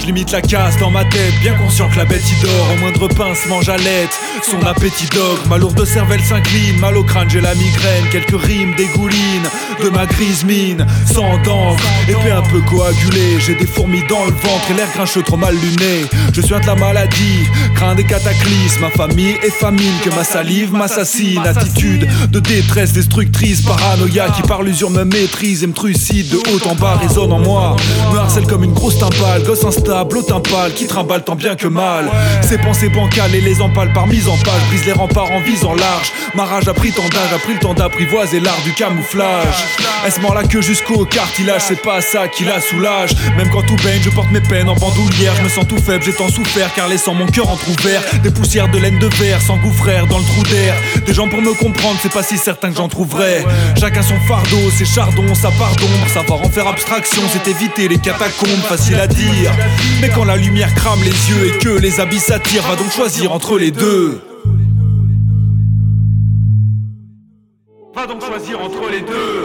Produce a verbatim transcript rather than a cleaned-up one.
limite la casse dans ma tête, bien conscient que la bête y dort. Au moindre pincement j'allête, son appétit dog. Ma lourde cervelle s'incline, mal au crâne j'ai la migraine. Quelques rimes dégoulinent de ma grise mine, sans d'encre, épais un peu coagulé. J'ai des fourmis dans le ventre et l'air grincheux trop mal luné. Je suis un de la maladie, crains des cataclysmes. Ma famille est famine, que ma salive m'assassine. Attitude de détresse destructrice, paranoïa qui par l'usure me maîtrise et me trucide. De haut en bas résonne en moi, me harcèle comme une grosse timbale. Gosse instable, au timbale, qui trimballe tant bien que mal. Ses pensées bancales et les empales par mise en page brise les remparts en visant large. Ma rage a pris tant d'âge, a pris le temps d'apprivoiser l'art du camouflage. Elle se mord la queue jusqu'au cartilage, c'est pas ça qui la soulage. Même quand tout baigne, je porte mes peines en bandoulière. Je me sens tout faible, j'ai tant souffert car laissant mon cœur entrouvert. Des poussières de laine de verre s'engouffrèrent dans le trou d'air. Des gens pour me comprendre, c'est pas si certain que j'en trouverais. Chacun son fardeau, ses chardons, sa part d'ombre. Savoir en faire abstraction, c'est éviter les catacombes, facile à dire. Mais quand la lumière crame les yeux et que les abysses attirent, va donc choisir entre les deux. Va donc choisir entre les deux.